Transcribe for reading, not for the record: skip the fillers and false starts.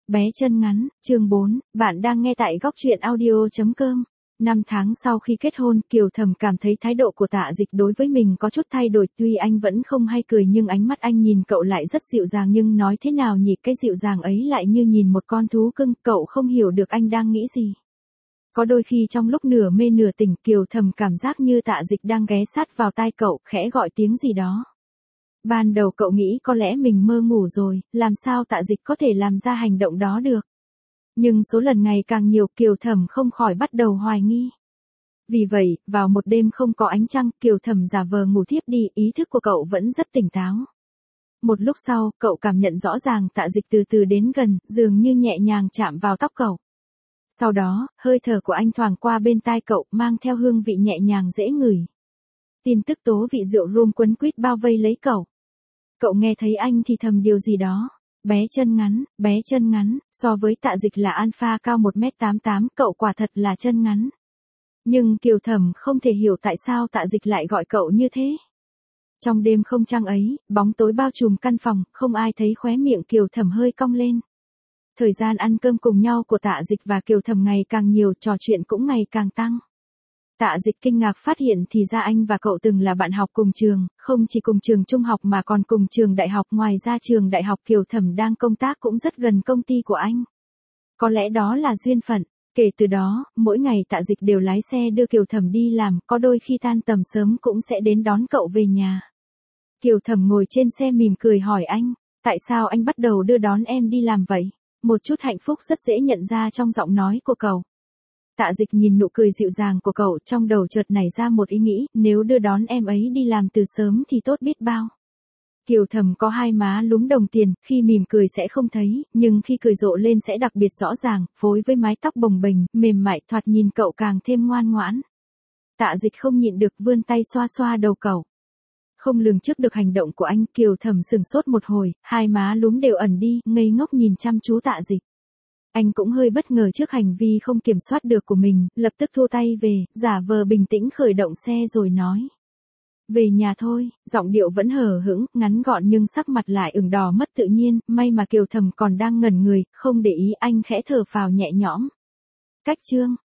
Bé chân ngắn, chương 4, bạn đang nghe tại góc truyện audio.com. 5 tháng sau khi kết hôn, Kiều Thầm cảm thấy thái độ của Tạ Dịch đối với mình có chút thay đổi, tuy anh vẫn không hay cười nhưng ánh mắt anh nhìn cậu lại rất dịu dàng, nhưng nói thế nào nhỉ, cái dịu dàng ấy lại như nhìn một con thú cưng, cậu không hiểu được anh đang nghĩ gì. Có đôi khi trong lúc nửa mê nửa tỉnh, Kiều Thầm cảm giác như Tạ Dịch đang ghé sát vào tai cậu, khẽ gọi tiếng gì đó. Ban đầu cậu nghĩ có lẽ mình mơ ngủ rồi, làm sao Tạ Dịch có thể làm ra hành động đó được. Nhưng số lần ngày càng nhiều, Kiều Thầm không khỏi bắt đầu hoài nghi. Vì vậy, vào một đêm không có ánh trăng, Kiều Thầm giả vờ ngủ thiếp đi, ý thức của cậu vẫn rất tỉnh táo. Một lúc sau, cậu cảm nhận rõ ràng Tạ Dịch từ từ đến gần, dường như nhẹ nhàng chạm vào tóc cậu. Sau đó, hơi thở của anh thoảng qua bên tai cậu, mang theo hương vị nhẹ nhàng dễ ngửi. Tin tức tố vị rượu rum quấn quýt bao vây lấy cậu. Cậu nghe thấy anh thì thầm điều gì đó. Bé chân ngắn, so với Tạ Dịch là alpha cao 1m88, cậu quả thật là chân ngắn. Nhưng Kiều Thầm không thể hiểu tại sao Tạ Dịch lại gọi cậu như thế. Trong đêm không trăng ấy, bóng tối bao trùm căn phòng, không ai thấy khóe miệng Kiều Thầm hơi cong lên. Thời gian ăn cơm cùng nhau của Tạ Dịch và Kiều Thầm ngày càng nhiều, trò chuyện cũng ngày càng tăng. Tạ Dịch kinh ngạc phát hiện thì ra anh và cậu từng là bạn học cùng trường, không chỉ cùng trường trung học mà còn cùng trường đại học. Ngoài ra trường đại học Kiều Thầm đang công tác cũng rất gần công ty của anh. Có lẽ đó là duyên phận. Kể từ đó, mỗi ngày Tạ Dịch đều lái xe đưa Kiều Thầm đi làm, có đôi khi tan tầm sớm cũng sẽ đến đón cậu về nhà. Kiều Thầm ngồi trên xe mỉm cười hỏi anh, tại sao anh bắt đầu đưa đón em đi làm vậy? Một chút hạnh phúc rất dễ nhận ra trong giọng nói của cậu. Tạ Dịch nhìn nụ cười dịu dàng của cậu, trong đầu chợt nảy ra một ý nghĩ, nếu đưa đón em ấy đi làm từ sớm thì tốt biết bao. Kiều Thầm có hai má lúm đồng tiền, khi mỉm cười sẽ không thấy, nhưng khi cười rộ lên sẽ đặc biệt rõ ràng, phối với mái tóc bồng bềnh, mềm mại, thoạt nhìn cậu càng thêm ngoan ngoãn. Tạ Dịch không nhịn được vươn tay xoa xoa đầu cậu. Không lường trước được hành động của anh, Kiều Thầm sừng sốt một hồi, hai má lúm đều ẩn đi, ngây ngốc nhìn chăm chú Tạ Dịch. Anh cũng hơi bất ngờ trước hành vi không kiểm soát được của mình, lập tức thu tay về, giả vờ bình tĩnh khởi động xe rồi nói. Về nhà thôi, giọng điệu vẫn hờ hững, ngắn gọn nhưng sắc mặt lại ửng đỏ mất tự nhiên, may mà Kiều Thầm còn đang ngẩn người, không để ý, anh khẽ thở phào nhẹ nhõm. Cách chương.